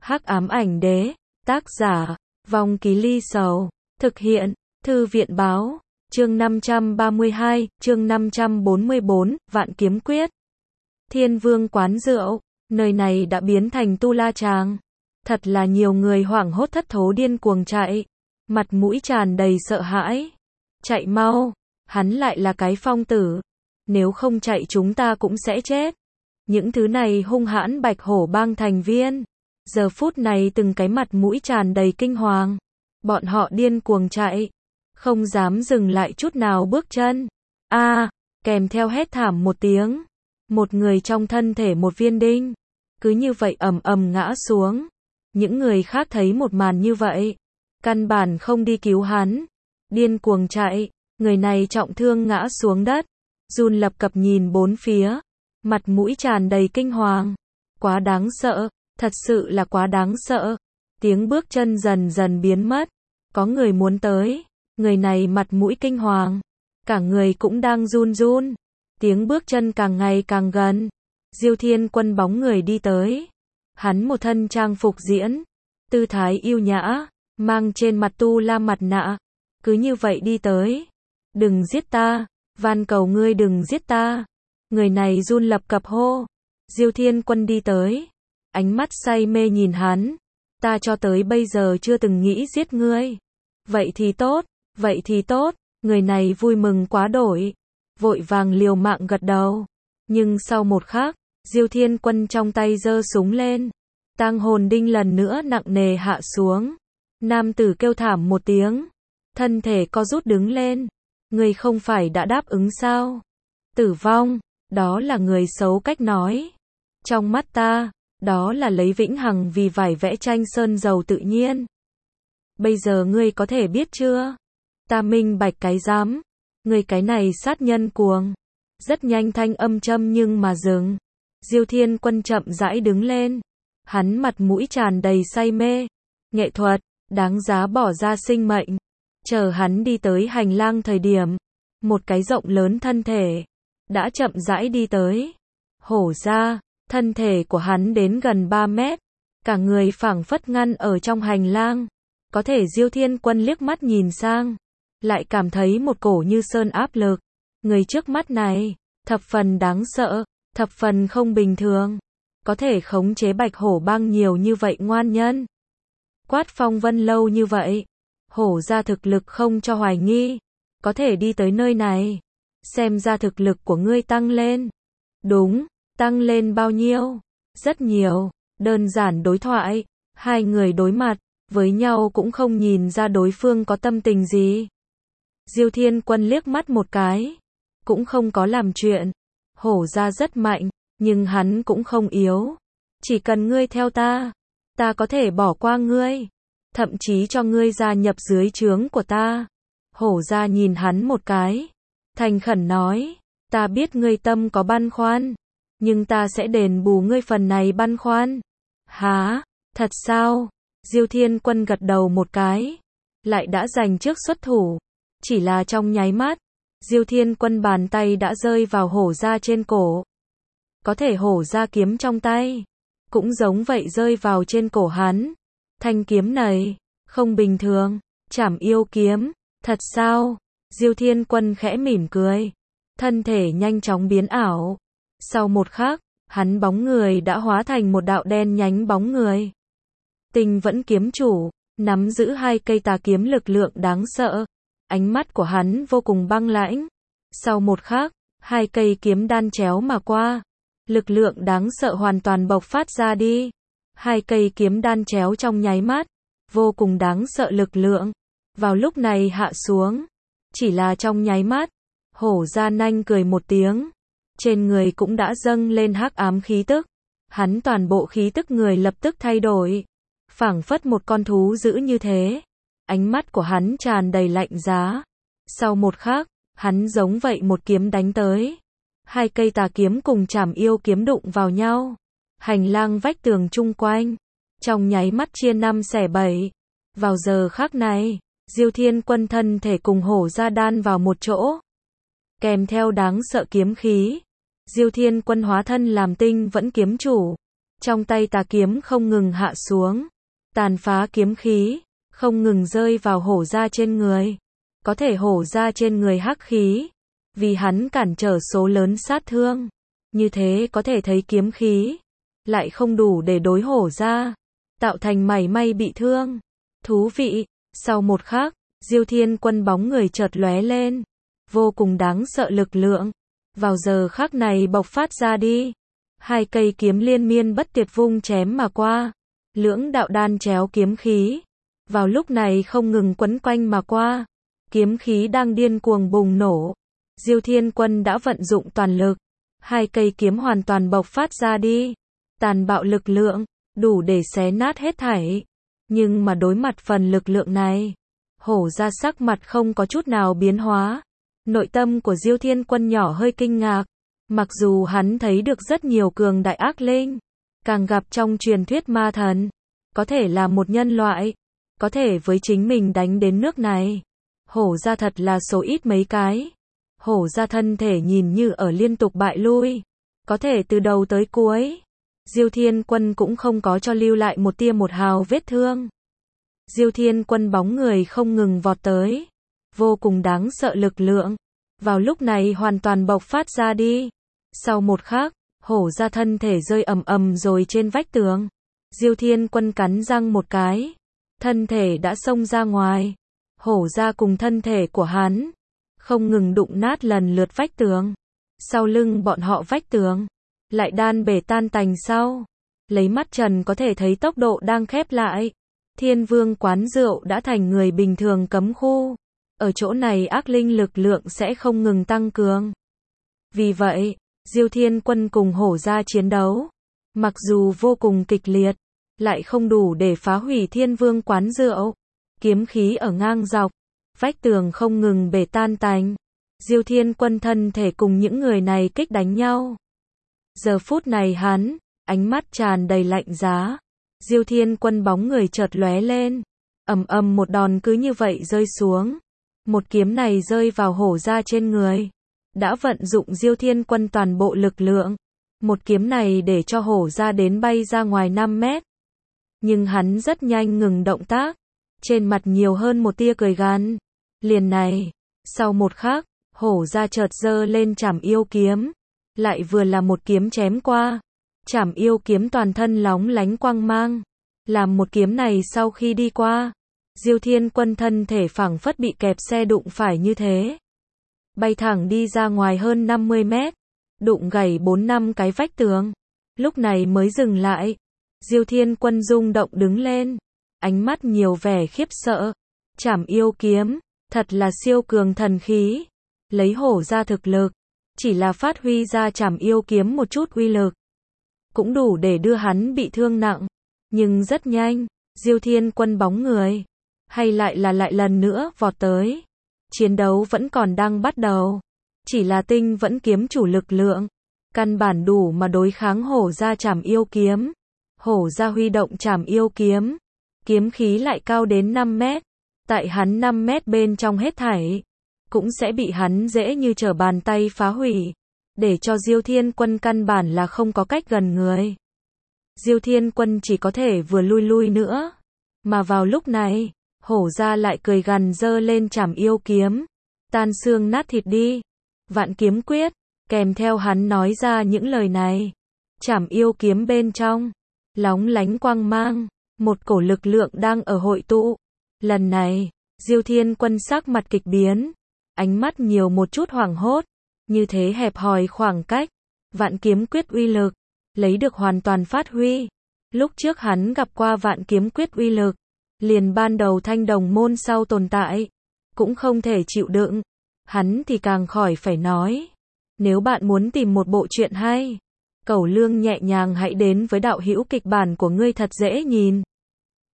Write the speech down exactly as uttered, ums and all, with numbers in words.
Hắc ám ảnh đế, tác giả, Vong Ký Ly Sầu, thực hiện, Thư viện báo, chương năm trăm ba mươi hai, chương năm trăm bốn mươi bốn, Vạn Kiếm Quyết. Thiên Vương quán rượu, nơi này đã biến thành tu la tràng. Thật là nhiều người hoảng hốt thất thố điên cuồng chạy, mặt mũi tràn đầy sợ hãi. Chạy mau, hắn lại là cái phong tử, nếu không chạy chúng ta cũng sẽ chết. Những thứ này hung hãn Bạch Hổ bang thành viên, giờ phút này từng cái mặt mũi tràn đầy kinh hoàng. Bọn họ điên cuồng chạy, không dám dừng lại chút nào bước chân. A, à, kèm theo hét thảm một tiếng, một người trong thân thể một viên đinh, cứ như vậy ầm ầm ngã xuống. Những người khác thấy một màn như vậy, căn bản không đi cứu hắn, điên cuồng chạy. Người này trọng thương ngã xuống đất, run lập cập nhìn bốn phía, mặt mũi tràn đầy kinh hoàng. Quá đáng sợ, thật sự là quá đáng sợ. Tiếng bước chân dần dần biến mất, có người muốn tới, người này mặt mũi kinh hoàng, cả người cũng đang run run. Tiếng bước chân càng ngày càng gần, Diêu Thiên Quân bóng người đi tới. Hắn một thân trang phục diễn, tư thái yêu nhã, mang trên mặt tu la mặt nạ, cứ như vậy đi tới. Đừng giết ta, van cầu ngươi đừng giết ta. Người này run lập cập hô. Diêu Thiên Quân đi tới, ánh mắt say mê nhìn hắn. Ta cho tới bây giờ chưa từng nghĩ giết ngươi. Vậy thì tốt, vậy thì tốt. Người này vui mừng quá đổi, vội vàng liều mạng gật đầu. Nhưng sau một khắc, Diêu Thiên Quân trong tay giơ súng lên, tang hồn đinh lần nữa nặng nề hạ xuống. Nam tử kêu thảm một tiếng, thân thể co rút đứng lên. Ngươi không phải đã đáp ứng sao? Tử vong, đó là người xấu cách nói. Trong mắt ta, đó là lấy vĩnh hằng vì vải vẽ tranh sơn dầu tự nhiên. Bây giờ ngươi có thể biết chưa? Ta minh bạch cái dám. Ngươi cái này sát nhân cuồng. Rất nhanh thanh âm châm nhưng mà dừng. Diêu Thiên Quân chậm rãi đứng lên. Hắn mặt mũi tràn đầy say mê. Nghệ thuật, đáng giá bỏ ra sinh mệnh. Chờ hắn đi tới hành lang thời điểm, một cái rộng lớn thân thể đã chậm rãi đi tới. Hổ ra, thân thể của hắn đến gần ba mét, cả người phảng phất ngăn ở trong hành lang. Có thể Diêu Thiên Quân liếc mắt nhìn sang, lại cảm thấy một cổ như sơn áp lực. Người trước mắt này, thập phần đáng sợ, thập phần không bình thường. Có thể khống chế Bạch Hổ bang nhiều như vậy ngoan nhân. Quát phong vân lâu như vậy. Hổ ra thực lực không cho hoài nghi, có thể đi tới nơi này, xem ra thực lực của ngươi tăng lên. Đúng, tăng lên bao nhiêu? Rất nhiều. Đơn giản đối thoại, hai người đối mặt với nhau cũng không nhìn ra đối phương có tâm tình gì. Diêu Thiên Quân liếc mắt một cái, cũng không có làm chuyện. Hổ ra rất mạnh, nhưng hắn cũng không yếu. Chỉ cần ngươi theo ta, ta có thể bỏ qua ngươi, thậm chí cho ngươi gia nhập dưới trướng của ta. Hổ ra nhìn hắn một cái, thành khẩn nói, ta biết ngươi tâm có băn khoăn, nhưng ta sẽ đền bù ngươi phần này băn khoăn. Hả? Thật sao? Diêu Thiên Quân gật đầu một cái, lại đã giành trước xuất thủ. Chỉ là trong nháy mắt, Diêu Thiên Quân bàn tay đã rơi vào hổ ra trên cổ. Có thể hổ ra kiếm trong tay cũng giống vậy rơi vào trên cổ hắn. Thanh kiếm này, không bình thường, Trảm Yêu kiếm, thật sao? Diêu Thiên Quân khẽ mỉm cười, thân thể nhanh chóng biến ảo. Sau một khắc, hắn bóng người đã hóa thành một đạo đen nhánh bóng người. Tinh Vẫn kiếm chủ, nắm giữ hai cây tà kiếm lực lượng đáng sợ. Ánh mắt của hắn vô cùng băng lãnh. Sau một khắc, hai cây kiếm đan chéo mà qua. Lực lượng đáng sợ hoàn toàn bộc phát ra đi. Hai cây kiếm đan chéo trong nháy mắt, vô cùng đáng sợ lực lượng. Vào lúc này hạ xuống, chỉ là trong nháy mắt, hổ ra nanh cười một tiếng. Trên người cũng đã dâng lên hắc ám khí tức. Hắn toàn bộ khí tức người lập tức thay đổi, phảng phất một con thú dữ như thế. Ánh mắt của hắn tràn đầy lạnh giá. Sau một khắc, hắn giống vậy một kiếm đánh tới. Hai cây tà kiếm cùng Trảm Yêu kiếm đụng vào nhau. Hành lang vách tường chung quanh, trong nháy mắt chia năm xẻ bảy. Vào giờ khắc này, Diêu Thiên Quân thân thể cùng hổ ra đan vào một chỗ. Kèm theo đáng sợ kiếm khí, Diêu Thiên Quân hóa thân làm Tinh Vẫn kiếm chủ. Trong tay tà kiếm không ngừng hạ xuống, tàn phá kiếm khí, không ngừng rơi vào hổ ra trên người. Có thể hổ ra trên người hắc khí, vì hắn cản trở số lớn sát thương. Như thế có thể thấy kiếm khí, lại không đủ để đối hổ ra, tạo thành mảy may bị thương. Thú vị, sau một khắc, Diêu Thiên Quân bóng người chợt lóe lên, vô cùng đáng sợ lực lượng, vào giờ khắc này bộc phát ra đi. Hai cây kiếm liên miên bất tuyệt vung chém mà qua, lưỡng đạo đan chéo kiếm khí, vào lúc này không ngừng quấn quanh mà qua, kiếm khí đang điên cuồng bùng nổ. Diêu Thiên Quân đã vận dụng toàn lực, hai cây kiếm hoàn toàn bộc phát ra đi, tàn bạo lực lượng, đủ để xé nát hết thảy. Nhưng mà đối mặt phần lực lượng này, hổ ra sắc mặt không có chút nào biến hóa. Nội tâm của Diêu Thiên Quân nhỏ hơi kinh ngạc, mặc dù hắn thấy được rất nhiều cường đại ác linh, càng gặp trong truyền thuyết ma thần, có thể là một nhân loại, có thể với chính mình đánh đến nước này. Hổ ra thật là số ít mấy cái. Hổ ra thân thể nhìn như ở liên tục bại lui, có thể từ đầu tới cuối, Diêu Thiên Quân cũng không có cho lưu lại một tia một hào vết thương. Diêu Thiên Quân bóng người không ngừng vọt tới, vô cùng đáng sợ lực lượng, vào lúc này hoàn toàn bộc phát ra đi. Sau một khắc, hổ ra thân thể rơi ầm ầm rồi trên vách tường. Diêu Thiên Quân cắn răng một cái, thân thể đã xông ra ngoài. Hổ ra cùng thân thể của hắn không ngừng đụng nát lần lượt vách tường. Sau lưng bọn họ vách tường lại đan bể tan tành sau. Lấy mắt trần có thể thấy tốc độ đang khép lại. Thiên Vương quán rượu đã thành người bình thường cấm khu. Ở chỗ này ác linh lực lượng sẽ không ngừng tăng cường. Vì vậy, Diêu Thiên Quân cùng hổ ra chiến đấu, mặc dù vô cùng kịch liệt, lại không đủ để phá hủy Thiên Vương quán rượu. Kiếm khí ở ngang dọc, vách tường không ngừng bể tan tành. Diêu Thiên Quân thân thể cùng những người này kích đánh nhau. Giờ phút này hắn, ánh mắt tràn đầy lạnh giá. Diêu Thiên Quân bóng người chợt lóe lên, ầm ầm một đòn cứ như vậy rơi xuống. Một kiếm này rơi vào hổ ra trên người, đã vận dụng Diêu Thiên Quân toàn bộ lực lượng. Một kiếm này để cho hổ ra đến bay ra ngoài năm mét. Nhưng hắn rất nhanh ngừng động tác, trên mặt nhiều hơn một tia cười gằn. Liền này, sau một khắc, hổ ra chợt giơ lên trảm yêu kiếm, lại vừa là một kiếm chém qua. Trảm yêu kiếm toàn thân lóng lánh quang mang, làm một kiếm này sau khi đi qua, Diêu Thiên Quân thân thể phảng phất bị kẹp xe đụng phải như thế, bay thẳng đi ra ngoài hơn năm mươi mét, đụng gãy bốn năm cái vách tường, lúc này mới dừng lại. Diêu Thiên Quân rung động đứng lên, ánh mắt nhiều vẻ khiếp sợ. Trảm yêu kiếm, thật là siêu cường thần khí, lấy hổ ra thực lực, chỉ là phát huy ra trảm yêu kiếm một chút uy lực, cũng đủ để đưa hắn bị thương nặng. Nhưng rất nhanh, Diêu Thiên Quân bóng người, hay lại là lại lần nữa vọt tới. Chiến đấu vẫn còn đang bắt đầu, chỉ là tinh vẫn kiếm chủ lực lượng, căn bản đủ mà đối kháng hổ ra trảm yêu kiếm. Hổ ra huy động trảm yêu kiếm, kiếm khí lại cao đến năm mét, tại hắn năm mét bên trong hết thảy, cũng sẽ bị hắn dễ như trở bàn tay phá hủy, để cho Diêu Thiên Quân căn bản là không có cách gần người. Diêu Thiên Quân chỉ có thể vừa lui lui nữa, mà vào lúc này, hổ ra lại cười gằn giơ lên trảm yêu kiếm, tan xương nát thịt đi, vạn kiếm quyết, kèm theo hắn nói ra những lời này, trảm yêu kiếm bên trong lóng lánh quang mang, một cổ lực lượng đang ở hội tụ. Lần này, Diêu Thiên Quân sắc mặt kịch biến, ánh mắt nhiều một chút hoảng hốt, như thế hẹp hòi khoảng cách, vạn kiếm quyết uy lực, lấy được hoàn toàn phát huy. Lúc trước hắn gặp qua vạn kiếm quyết uy lực, liền ban đầu thanh đồng môn sau tồn tại, cũng không thể chịu đựng, hắn thì càng khỏi phải nói. Nếu bạn muốn tìm một bộ truyện hay, cẩu lương nhẹ nhàng hãy đến với đạo hữu kịch bản của ngươi thật dễ nhìn.